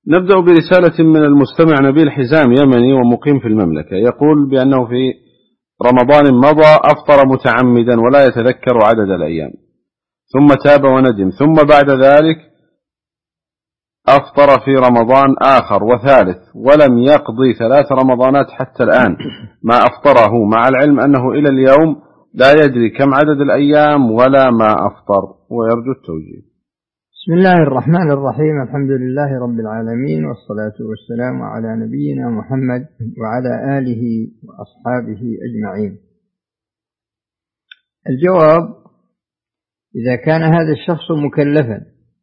نبدأ برسالة من المستمع نبيل حزام، يمني ومقيم في المملكة، يقول بأنه في رمضان مضى أفطر متعمدا ولا يتذكر عدد الأيام، ثم تاب وندم، ثم بعد ذلك أفطر في رمضان آخر وثالث ولم يقضي 3 رمضانات حتى الآن ما أفطره، مع العلم أنه إلى اليوم لا يدري كم عدد الأيام ولا ما أفطر، ويرجو التوجيه. بسم الله الرحمن الرحيم. الحمد لله رب العالمين، والصلاة والسلام على نبينا محمد وعلى آله وأصحابه أجمعين. الجواب: إذا كان هذا الشخص مكلفا،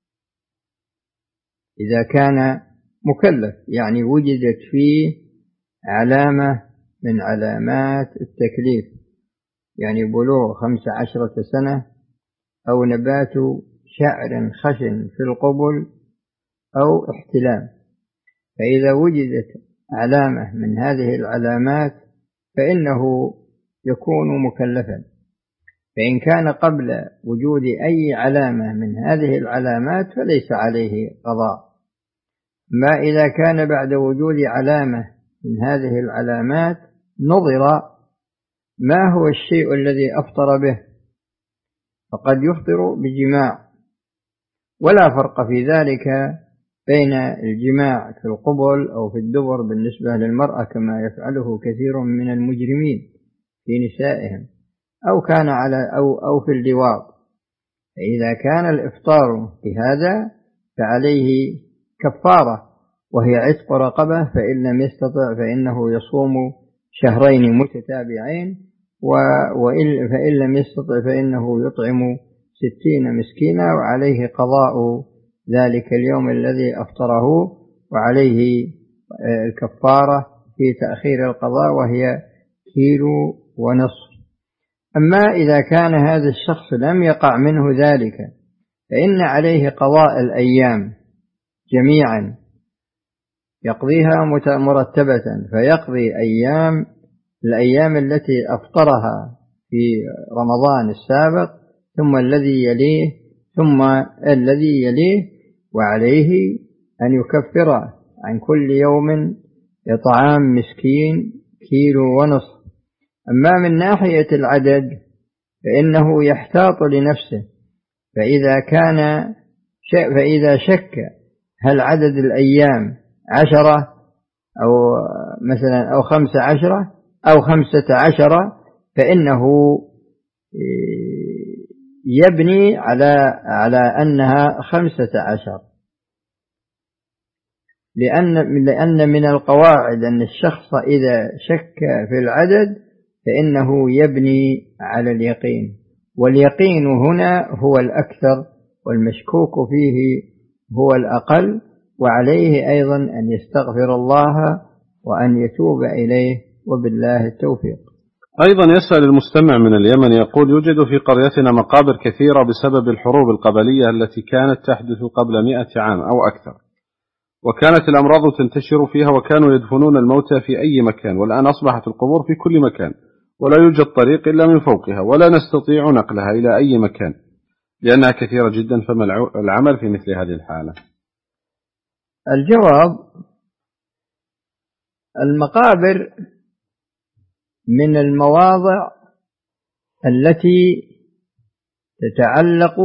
إذا كان مكلف يعني وجدت فيه علامة من علامات التكليف، يعني بلوغ 15 سنة، أو نبات شعر خشن في القبل، أو احتلام، فإذا وجدت علامة من هذه العلامات فإنه يكون مكلفا. فإن كان قبل وجود أي علامة من هذه العلامات فليس عليه قضاء. ما إذا كان بعد وجود علامة من هذه العلامات نظر ما هو الشيء الذي أفطر به، فقد يفطر بجماع، ولا فرق في ذلك بين الجماع في القبل أو في الدبر بالنسبة للمرأة كما يفعله كثير من المجرمين في نسائهم، أو كان أو في اللواط. فإذا كان الإفطار بهذا فعليه كفارة، وهي عتق رقبة، فإن لم يستطع فإنه يصوم شهرين متتابعين، فإن لم يستطع فإنه يطعم 60 مسكينا، وعليه قضاء ذلك اليوم الذي أفطره، وعليه الكفارة في تأخير القضاء وهي 1.5 كيلو. أما إذا كان هذا الشخص لم يقع منه ذلك فإن عليه قضاء الأيام جميعا، يقضيها مرتبة، فيقضي الأيام التي أفطرها في رمضان السابق، ثم الذي يليه، ثم الذي يليه، وعليه أن يكفر عن كل يوم إطعام مسكين 1.5 كيلو. أما من ناحية العدد فإنه يحتاط لنفسه، فإذا شك هل عدد الأيام 10 أو مثلا أو 15 أو 15، فإنه يبني على أنها 15، لأن من القواعد أن الشخص إذا شك في العدد فإنه يبني على اليقين، واليقين هنا هو الأكثر، والمشكوك فيه هو الأقل، وعليه أيضا أن يستغفر الله وأن يتوب إليه، وبالله التوفيق. أيضا يسأل المستمع من اليمن، يقول: يوجد في قريتنا مقابر كثيرة بسبب الحروب القبلية التي كانت تحدث قبل 100 عام أو أكثر، وكانت الأمراض تنتشر فيها، وكانوا يدفنون الموتى في أي مكان، والآن أصبحت القبور في كل مكان، ولا يوجد طريق إلا من فوقها، ولا نستطيع نقلها إلى أي مكان لأنها كثيرة جدا، فما العمل في مثل هذه الحالة؟ الجواب: المقابر من المواضع التي تتعلق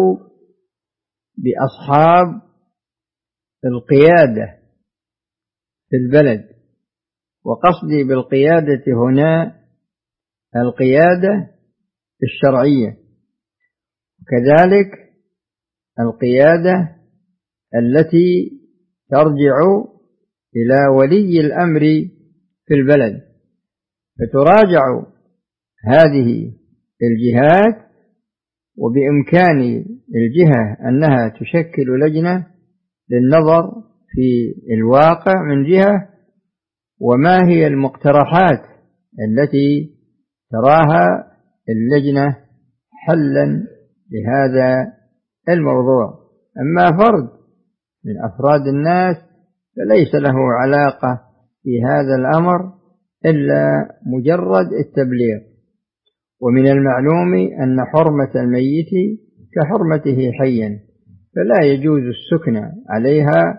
بأصحاب القيادة في البلد، وقصدي بالقيادة هنا القيادة الشرعية، وكذلك القيادة التي ترجع إلى ولي الأمر في البلد، فتراجع هذه الجهات، وبإمكان الجهة أنها تشكل لجنة للنظر في الواقع من جهة، وما هي المقترحات التي تراها اللجنة حلا لهذا الموضوع. أما فرد من أفراد الناس فليس له علاقة في هذا الأمر إلا مجرد التبليغ، ومن المعلوم أن حرمة الميت كحرمته حيا، فلا يجوز السكن عليها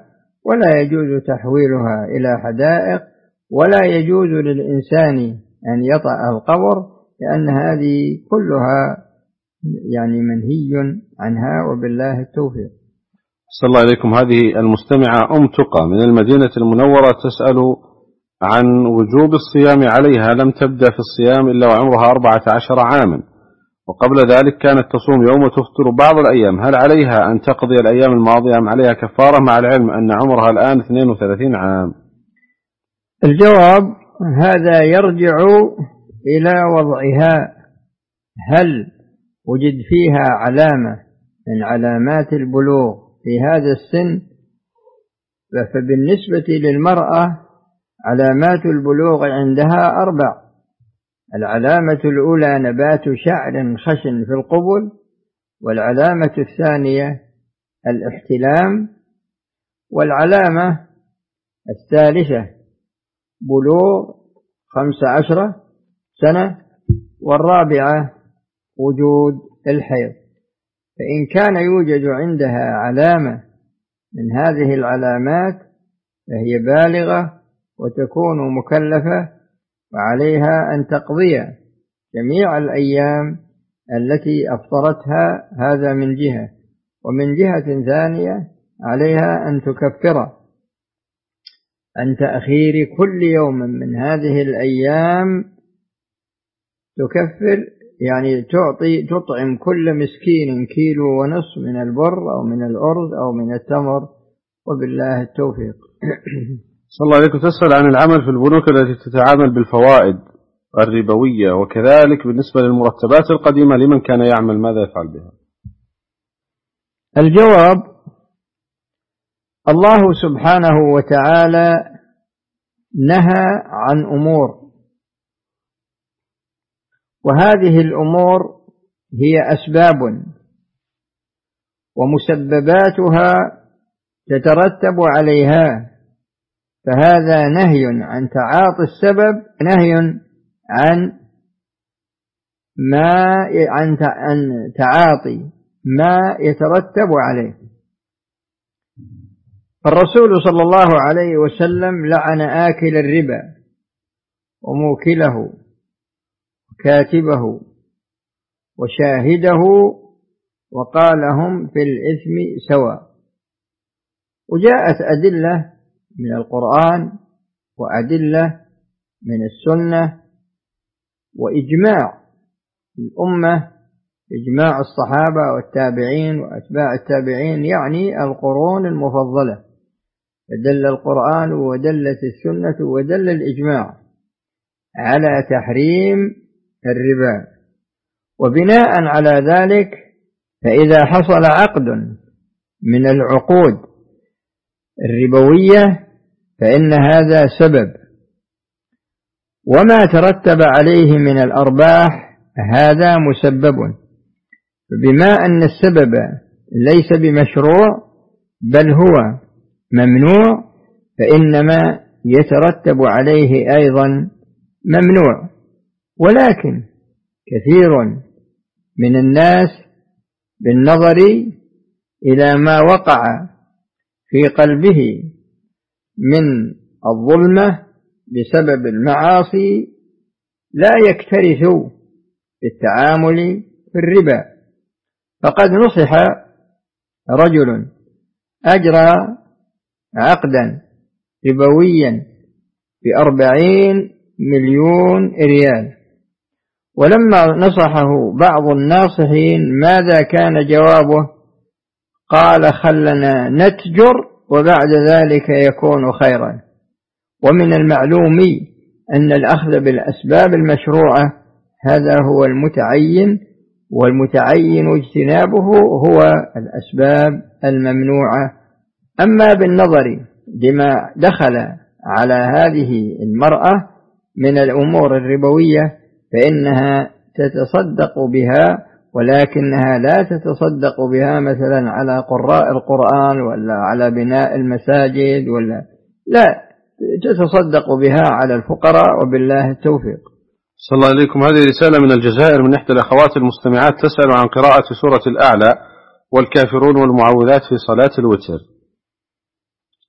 ولا يجوز تحويلها إلى حدائق، ولا يجوز للإنسان أن يطأ القبر، لأن هذه كلها يعني منهي عنها، وبالله التوفيق. صلى الله عليكم. هذه المستمعة أم تقى من المدينة المنورة تسأل عن وجوب الصيام عليها، لم تبدأ في الصيام إلا وعمرها 14 عاما، وقبل ذلك كانت تصوم يوم وتفطر بعض الأيام، هل عليها أن تقضي الأيام الماضية أم عليها كفارة، مع العلم أن عمرها الآن 32 عام؟ الجواب: هذا يرجع إلى وضعها، هل وجد فيها علامة من علامات البلوغ في هذا السن؟ فبالنسبة للمرأة علامات البلوغ عندها 4. العلامة الأولى نبات شعر خشن في القبل، والعلامة الثانية الاحتلام، والعلامة الثالثة بلوغ 15 سنة، والرابعة وجود الحيض. فإن كان يوجد عندها علامة من هذه العلامات فهي بالغة وتكون مكلفة، وعليها أن تقضي جميع الأيام التي أفطرتها، هذا من جهة. ومن جهة ثانية عليها أن تكفر عن تأخير كل يوم من هذه الأيام، تكفر يعني تطعم كل مسكين 1.5 كيلو من البر أو من الأرز أو من التمر، وبالله التوفيق. صلى الله عليكم. تسأل عن العمل في البنوك التي تتعامل بالفوائد الربوية، وكذلك بالنسبة للمرتبات القديمة لمن كان يعمل ماذا يفعل بها؟ الجواب: الله سبحانه وتعالى نهى عن أمور، وهذه الأمور هي أسباب ومسبباتها تترتب عليها، فهذا نهي عن تعاطي السبب، نهي عن تعاطي ما يترتب عليه. فالرسول صلى الله عليه وسلم لعن آكل الربا وموكله وكاتبه وشاهده، وقال هم في الإثم سواء. وجاءت أدلة من القرآن وأدلة من السنة وإجماع الأمة، إجماع الصحابة والتابعين وأتباع التابعين، يعني القرون المفضلة، فدل القرآن ودلت السنة ودل الإجماع على تحريم الربا. وبناء على ذلك فإذا حصل عقد من العقود الربوية فإن هذا سبب، وما ترتب عليه من الأرباح هذا مسبب. بما أن السبب ليس بمشروع بل هو ممنوع، فإنما يترتب عليه أيضا ممنوع. ولكن كثير من الناس بالنظر إلى ما وقع في قلبه من الظلمة بسبب المعاصي لا يكترث بالتعامل في الربا. فقد نصح رجل أجرى عقدا ربويا ب40 مليون ريال، ولما نصحه بعض الناصحين ماذا كان جوابه؟ قال: خلنا نتجر وبعد ذلك يكون خيرا. ومن المعلوم أن الأخذ بالأسباب المشروعة هذا هو المتعين، والمتعين اجتنابه هو الأسباب الممنوعة. أما بالنظر لما دخل على هذه المرأة من الأمور الربوية فإنها تتصدق بها، ولكنها لا تتصدق بها مثلا على قراء القرآن ولا على بناء المساجد، ولا لا، تتصدق بها على الفقراء، وبالله التوفيق. صلى الله عليكم. هذه رسالة من الجزائر من إحدى الأخوات المستمعات تسأل عن قراءة سورة الأعلى والكافرون والمعوذات في صلاة الوتر.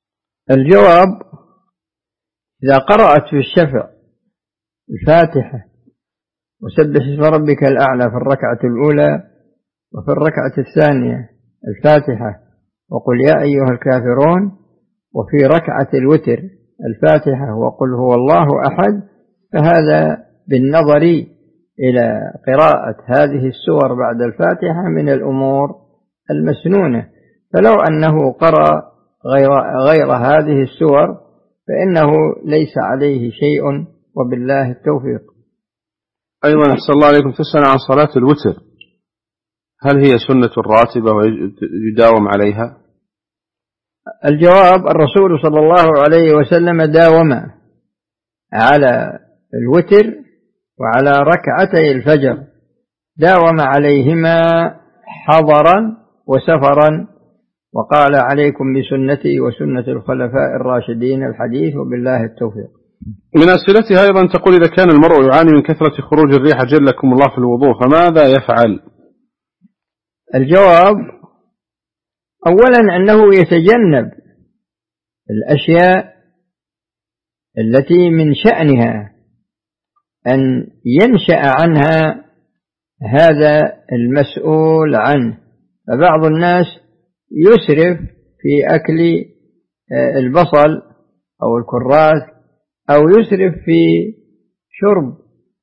الجواب: إذا قرأت في الشفع الفاتحة وسبح اسم ربك الأعلى في الركعة الأولى، وفي الركعة الثانية الفاتحة وقل يا أيها الكافرون، وفي ركعة الوتر الفاتحة وقل هو الله أحد، فهذا بالنظر إلى قراءة هذه السور بعد الفاتحة من الأمور المسنونة. فلو أنه قرأ غير هذه السور فإنه ليس عليه شيء، وبالله التوفيق. أيضا أحسن الله عليكم، تسأل عن صلاة الوتر، هل هي سنة راتبة ويداوم عليها؟ الجواب: الرسول صلى الله عليه وسلم داوم على الوتر وعلى ركعتي الفجر، داوم عليهما حضرا وسفرا، وقال: عليكم بسنتي وسنة الخلفاء الراشدين، الحديث، وبالله التوفيق. من أسئلتها أيضا تقول: إذا كان المرء يعاني من كثرة خروج الريح جلكم الله في الوضوء فماذا يفعل؟ الجواب: أولا أنه يتجنب الأشياء التي من شأنها أن ينشأ عنها هذا المسؤول عنه. فبعض الناس يسرف في أكل البصل أو الكراث، أو يسرف في شرب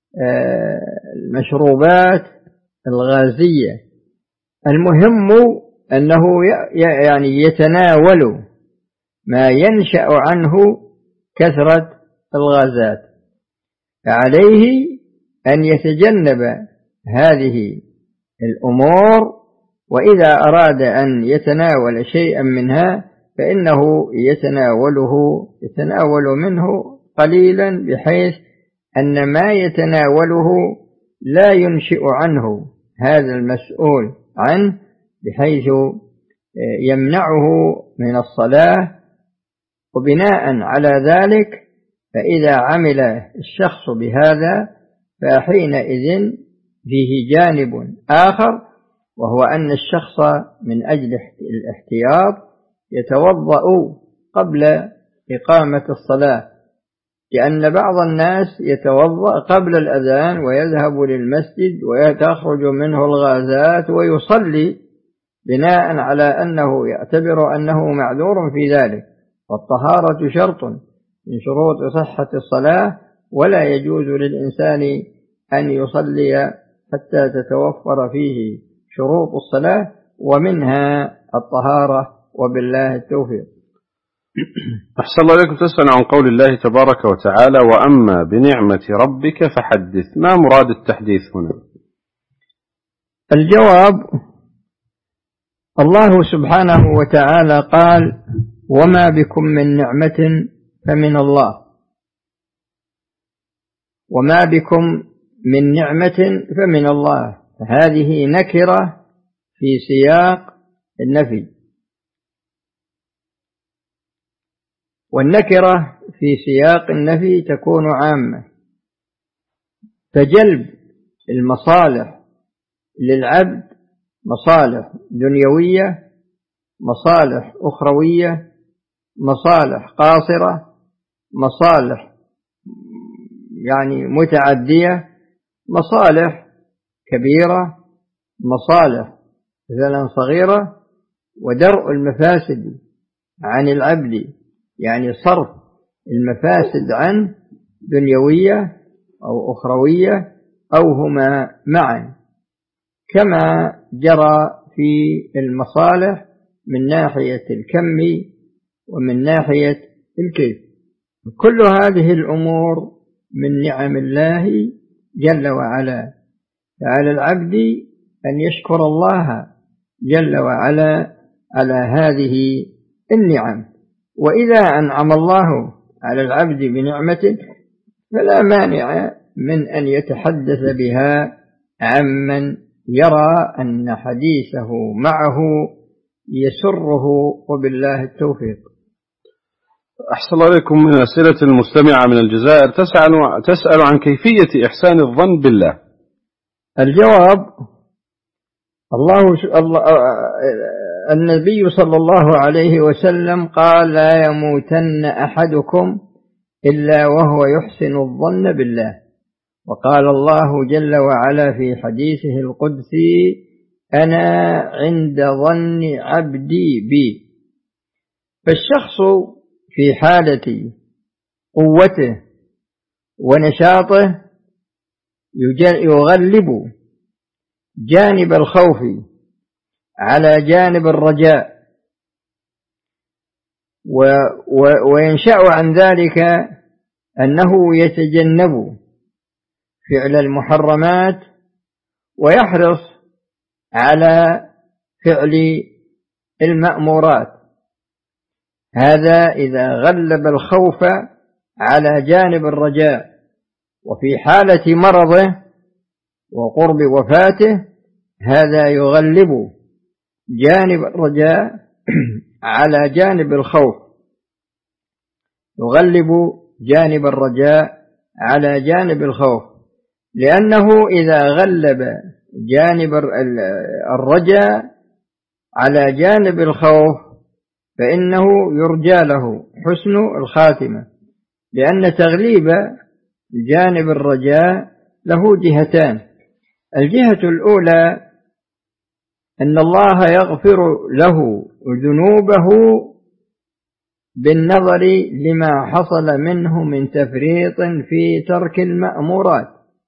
المشروبات الغازية. المهم أنه يعني يتناول ما ينشأ عنه كثرة الغازات، فعليه أن يتجنب هذه الأمور، وإذا أراد أن يتناول شيئا منها فإنه يتناول منه قليلا، بحيث أن ما يتناوله لا ينشئ عنه هذا المسؤول عنه، بحيث يمنعه من الصلاة. وبناء على ذلك فإذا عمل الشخص بهذا فحينئذ فيه جانب آخر، وهو أن الشخص من أجل الاحتياط يتوضأ قبل إقامة الصلاة، لأن بعض الناس يتوضأ قبل الأذان ويذهب للمسجد ويتخرج منه الغازات ويصلي، بناء على أنه يعتبر أنه معذور في ذلك. والطهارة شرط من شروط صحة الصلاة، ولا يجوز للإنسان أن يصلي حتى تتوفر فيه شروط الصلاة، ومنها الطهارة، وبالله التوفيق. أحسن الله إليكم، تسأل عن قول الله تبارك وتعالى: وأما بنعمة ربك فحدث، ما مراد التحديث هنا؟ الجواب: الله سبحانه وتعالى قال: وما بكم من نعمة فمن الله. وما بكم من نعمة فمن الله، هذه نكرة في سياق النفي، والنكرة في سياق النفي تكون عامة، فجلب المصالح للعبد مصالح دنيوية، مصالح أخروية، مصالح قاصرة، مصالح يعني متعدية، مصالح كبيرة، مصالح مثلا صغيرة، ودرء المفاسد عن العبد، يعني صرف المفاسد عنه دنيوية أو أخروية أو هما معا، كما جرى في المصالح من ناحية الكم ومن ناحية الكيف. كل هذه الأمور من نعم الله جل وعلا، فعلى العبد أن يشكر الله جل وعلا على هذه النعم. وإذا أنعم الله على العبد بنعمة فلا مانع من أن يتحدث بها عمن يرى أن حديثه معه يسره، وبالله التوفيق. أحسن الله إليكم، من أسئلة المستمعة من الجزائر تسأل عن كيفية إحسان الظن بالله. الجواب: النبي صلى الله عليه وسلم قال: لا يموتن أحدكم إلا وهو يحسن الظن بالله. وقال الله جل وعلا في حديثه القدسي: أنا عند ظن عبدي بي. فالشخص في حالة قوته ونشاطه يغلب جانب الخوف على جانب الرجاء، وينشأ عن ذلك أنه يتجنب فعل المحرمات ويحرص على فعل المأمورات. هذا إذا غلب الخوف على جانب الرجاء. وفي حالة مرضه وقرب وفاته هذا يغلب جانب الرجاء على جانب الخوف، يغلب جانب الرجاء على جانب الخوف، لأنه إذا غلب جانب الرجاء على جانب الخوف فإنه يرجى له حسن الخاتمة، لأن تغليب جانب الرجاء له جهتان. الجهة الأولى أن الله يغفر له ذنوبه بالنظر لما حصل منه من تفريط في ترك المأمورات،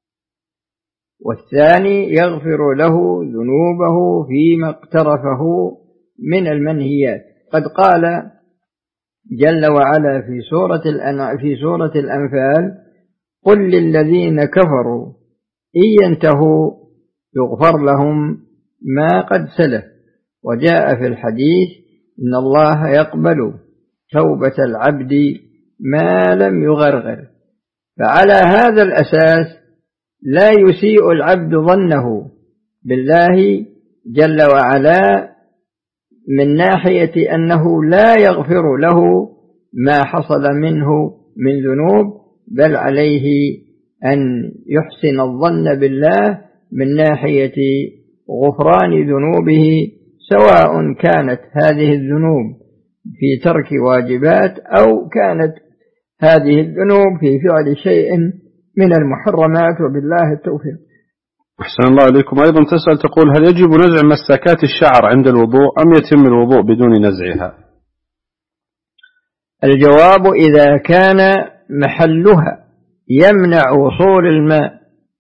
والثاني يغفر له ذنوبه فيما اقترفه من المنهيات. قد قال جل وعلا في سورة الأنفال: قل للذين كفروا إن ينتهوا يغفر لهم ما قد سلف. وجاء في الحديث: إن الله يقبل توبة العبد ما لم يغرغر. فعلى هذا الأساس لا يسيء العبد ظنه بالله جل وعلا من ناحية أنه لا يغفر له ما حصل منه من ذنوب، بل عليه أن يحسن الظن بالله من ناحية غفران ذنوبه، سواء كانت هذه الذنوب في ترك واجبات أو كانت هذه الذنوب في فعل شيء من المحرمات. وبالله التوفيق. أحسن الله إليكم. أيضا تسأل تقول: هل يجب نزع مساكات الشعر عند الوضوء أم يتم الوضوء بدون نزعها؟ الجواب: إذا كان محلها يمنع وصول الماء،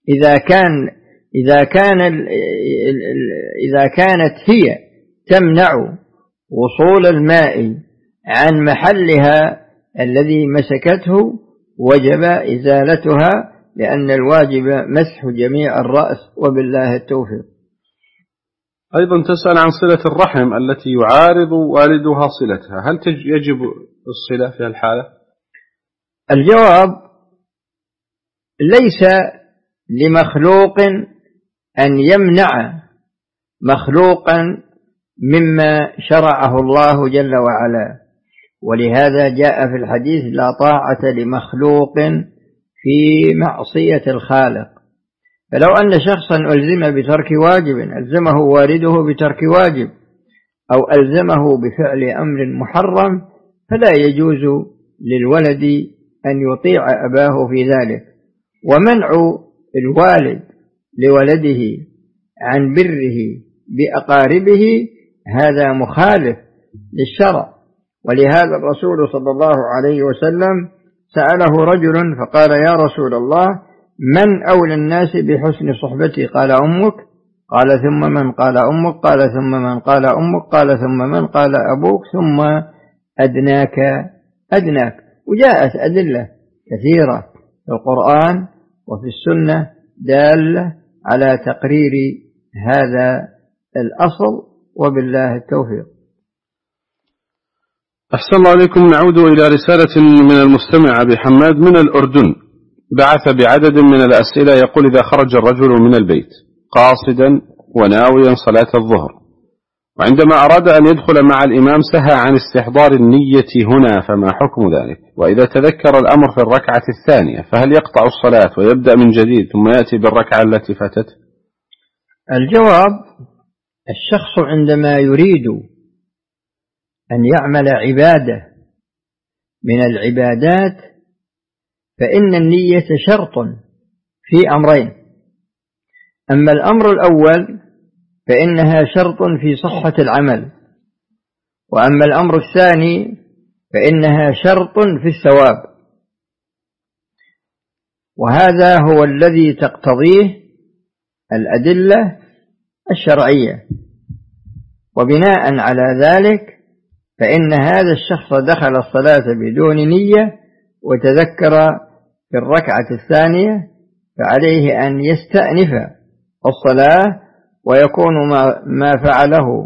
إذا كانت هي تمنع وصول الماء عن محلها الذي مسكته وجب إزالتها، لأن الواجب مسح جميع الرأس. وبالله التوفيق. أيضا تسأل عن صلة الرحم التي يعارض والدها صلتها، هل يجب الصلة في الحالة؟ الجواب: ليس لمخلوق أن يمنع مخلوقا مما شرعه الله جل وعلا، ولهذا جاء في الحديث: لا طاعة لمخلوق في معصية الخالق. فلو أن شخصا ألزم بترك واجب، ألزمه والده بترك واجب أو ألزمه بفعل أمر محرم، فلا يجوز للولد أن يطيع أباه في ذلك. ومنع الوالد لولده عن بره بأقاربه هذا مخالف للشرع. ولهذا الرسول صلى الله عليه وسلم سأله رجل فقال: يا رسول الله، من أولى الناس بحسن صحبتي؟ قال: أمك. قال: ثم من؟ قال: أمك. قال: ثم من؟ قال: أمك. قال: ثم من؟ قال: أبوك. ثم أدناك. وجاءت أدلة كثيرة في القرآن وفي السنة دالة على تقرير هذا الأصل. وبالله التوفيق. أحسن الله عليكم. نعود إلى رسالة من المستمع أبي حماد من الأردن، بعث بعدد من الأسئلة يقول: إذا خرج الرجل من البيت قاصدا وناويا صلاة الظهر، وعندما أراد أن يدخل مع الإمام سهى عن استحضار النية هنا، فما حكم ذلك؟ وإذا تذكر الأمر في الركعة الثانية فهل يقطع الصلاة ويبدأ من جديد ثم يأتي بالركعة التي فاتت؟ الجواب: الشخص عندما يريد أن يعمل عبادة من العبادات فإن النية شرط في أمرين. أما الأمر الأول فإنها شرط في صحة العمل، وأما الأمر الثاني فإنها شرط في الثواب، وهذا هو الذي تقتضيه الأدلة الشرعية. وبناء على ذلك فإن هذا الشخص دخل الصلاة بدون نية وتذكر في الركعة الثانية، فعليه أن يستأنف الصلاة ويكون ما فعله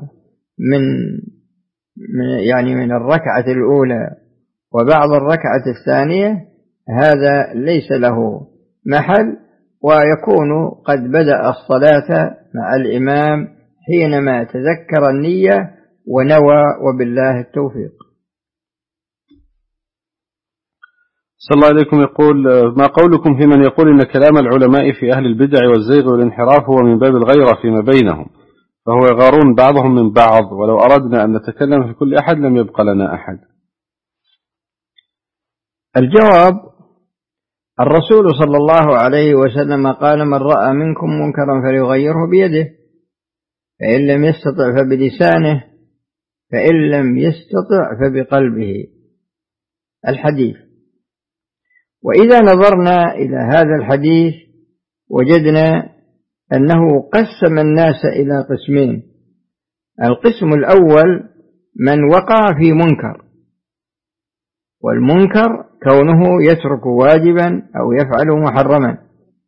من الركعة الأولى وبعض الركعة الثانية هذا ليس له محل، ويكون قد بدأ الصلاة مع الإمام حينما تذكر النية ونوى، وبالله التوفيق. صلى الله عليكم. يقول: ما قولكم في من يقول إن كلام العلماء في أهل البدع والزيغ والانحراف هو من باب الغيرة فيما بينهم، فهو يغارون بعضهم من بعض، ولو أردنا أن نتكلم في كل أحد لم يبق لنا أحد؟ الجواب: الرسول صلى الله عليه وسلم قال: من رأى منكم منكرا فليغيره بيده، فإن لم يستطع فبلسانه، فإن لم يستطع فبقلبه. الحديث. وإذا نظرنا إلى هذا الحديث وجدنا أنه قسم الناس إلى قسمين. القسم الأول من وقع في منكر، والمنكر كونه يترك واجبا أو يفعل محرما.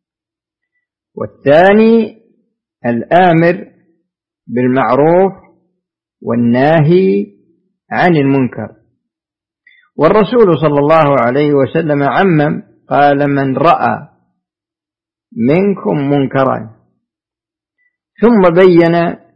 والثاني الآمر بالمعروف والناهي عن المنكر. والرسول صلى الله عليه وسلم عمم، قال: من رأى منكم منكرا، ثم بين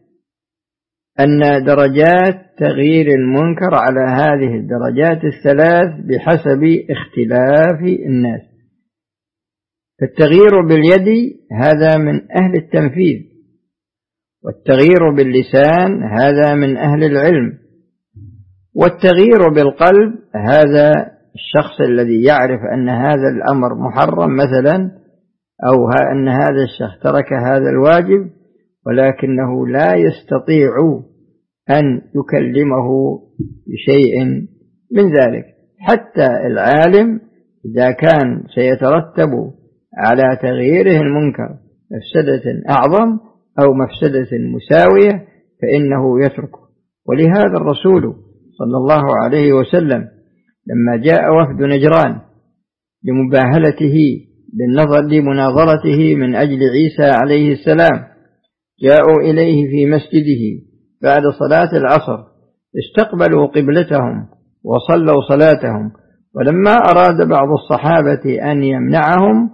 أن درجات تغيير المنكر على هذه الدرجات الثلاث بحسب اختلاف الناس. فالتغيير باليد هذا من أهل التنفيذ، والتغيير باللسان هذا من أهل العلم، والتغيير بالقلب هذا الشخص الذي يعرف أن هذا الأمر محرم مثلا، أو أن هذا الشخص ترك هذا الواجب ولكنه لا يستطيع أن يكلمه بشيء من ذلك. حتى العالم إذا كان سيترتب على تغييره المنكر مفسدة أعظم أو مفسدة مساوية فإنه يتركه. ولهذا الرسول صلى الله عليه وسلم لما جاء وفد نجران لمباهلته لمناظرته من أجل عيسى عليه السلام، جاءوا إليه في مسجده بعد صلاة العصر، استقبلوا قبلتهم وصلوا صلاتهم، ولما أراد بعض الصحابة أن يمنعهم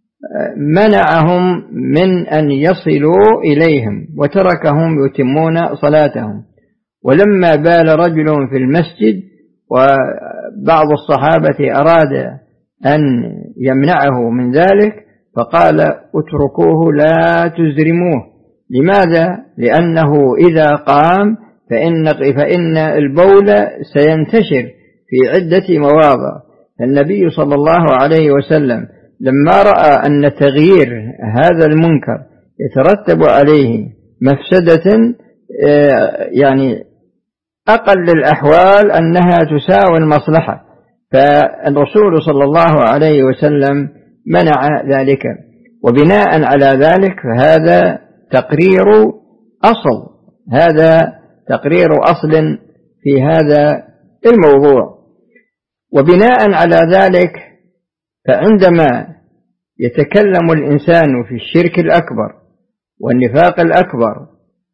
منعهم من أن يصلوا إليهم وتركهم يتمون صلاتهم. ولما بال رجل في المسجد وبعض الصحابة أراد أن يمنعه من ذلك فقال: اتركوه لا تزرموه. لماذا؟ لأنه إذا قام فإن البول سينتشر في عدة مواضع. النبي صلى الله عليه وسلم لما رأى أن تغيير هذا المنكر يترتب عليه مفسدة يعني أقل الأحوال أنها تساوي المصلحة، فالرسول صلى الله عليه وسلم منع ذلك. وبناء على ذلك فهذا تقرير أصل في هذا الموضوع. وبناء على ذلك فعندما يتكلم الإنسان في الشرك الأكبر والنفاق الأكبر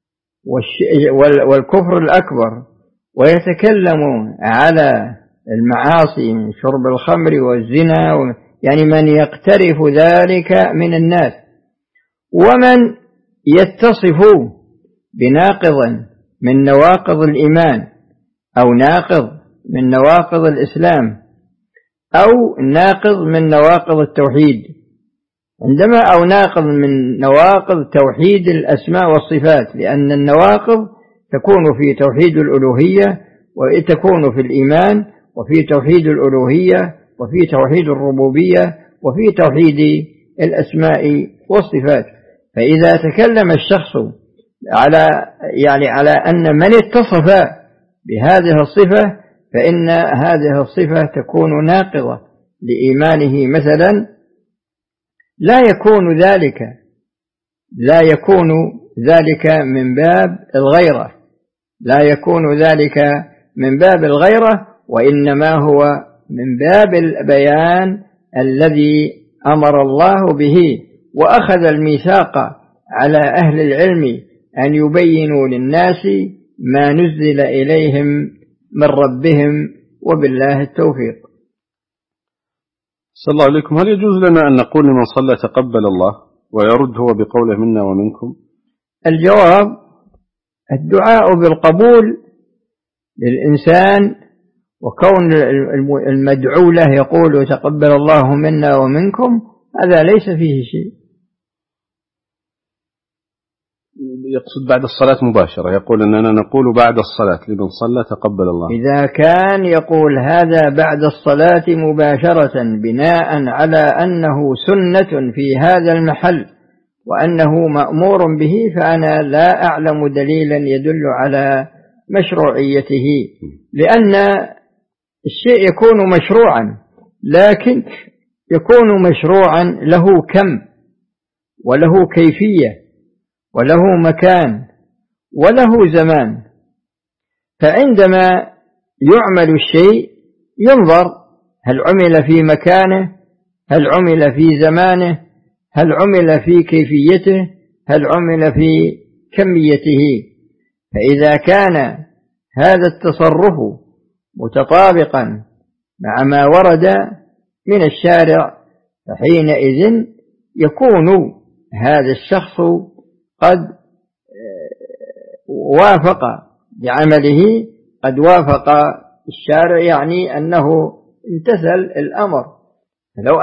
والكفر الأكبر، ويتكلم على المعاصي من شرب الخمر والزنا، يعني من يقترف ذلك من الناس، ومن يتصف بناقض من نواقض الإيمان أو ناقض من نواقض الإسلام أو ناقض من نواقض التوحيد، أو ناقض من نواقض توحيد الأسماء والصفات، لأن النواقض تكون في توحيد الألوهية وتكون في الإيمان وفي توحيد الألوهية وفي توحيد الربوبية وفي توحيد الأسماء والصفات. فإذا تكلم الشخص على أن من اتصف بهذه الصفة فإن هذه الصفة تكون ناقضة لإيمانه مثلا، لا يكون ذلك من باب الغيرة، لا يكون ذلك من باب الغيرة، وإنما هو من باب البيان الذي أمر الله به، وأخذ الميثاق على أهل العلم أن يبينوا للناس ما نزل إليهم من ربهم، وبالله التوفيق. صلى الله عليكم. هل يجوز لنا أن نقول لمن صلى تقبل الله ويرد هو بقوله منا ومنكم؟ الجواب: الدعاء بالقبول للإنسان، وكون المدعو له يقول تقبل الله منا ومنكم، هذا ليس فيه شيء. يقصد بعد الصلاة مباشرة، يقول أننا نقول بعد الصلاة لمن صلى تقبل الله. إذا كان يقول هذا بعد الصلاة مباشرة بناء على أنه سنة في هذا المحل وأنه مأمور به، فأنا لا أعلم دليلا يدل على مشروعيته، لأن الشيء يكون مشروعا، لكن يكون مشروعا له كم وله كيفية وله مكان وله زمان. فعندما يعمل الشيء ينظر هل عمل في مكانه، هل عمل في زمانه، هل عمل في كيفيته، هل عمل في كميته. فإذا كان هذا التصرف متطابقا مع ما ورد من الشارع، فحينئذ يكون هذا الشخص قد وافق بعمله، قد وافق الشارع، يعني أنه امتثل الأمر. لو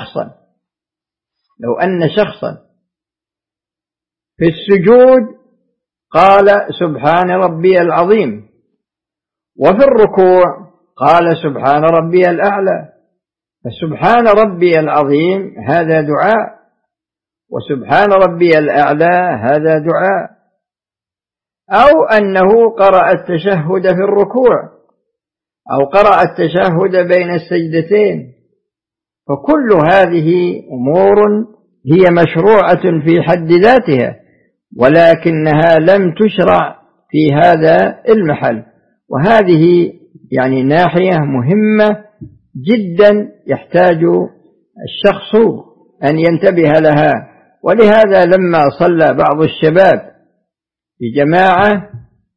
أن شخصا في السجود قال سبحان ربي العظيم، وفي الركوع قال سبحان ربي الأعلى، فسبحان ربي العظيم هذا دعاء، وسبحان ربي الأعلى هذا دعاء، أو أنه قرأ التشهد في الركوع أو قرأ التشهد بين السجدتين، فكل هذه أمور هي مشروعة في حد ذاتها، ولكنها لم تشرع في هذا المحل. وهذه يعني ناحية مهمة جدا يحتاج الشخص أن ينتبه لها. ولهذا لما صلى بعض الشباب بجماعة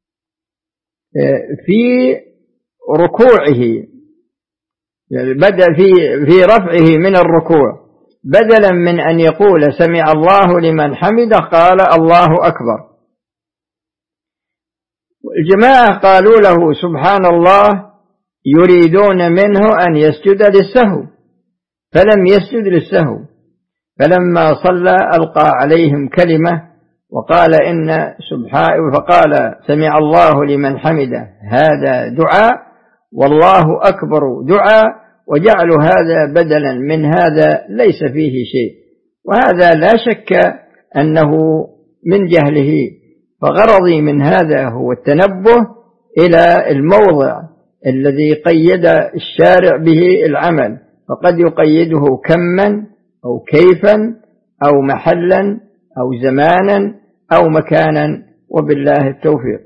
في ركوعه، بدأ في رفعه من الركوع، بدلا من أن يقول سمع الله لمن حمده قال الله أكبر. الجماعة قالوا له سبحان الله، يريدون منه أن يسجد للسهو، فلم يسجد للسهو. فلما صلى ألقى عليهم كلمة وقال فقال سمع الله لمن حمده هذا دعاء، والله أكبر دعاء، وجعل هذا بدلا من هذا ليس فيه شيء. وهذا لا شك أنه من جهله. فغرضي من هذا هو التنبه إلى الموضع الذي قيد الشارع به العمل، فقد يقيده كما أو كيفا أو محلا أو زمانا أو مكانا، وبالله التوفيق.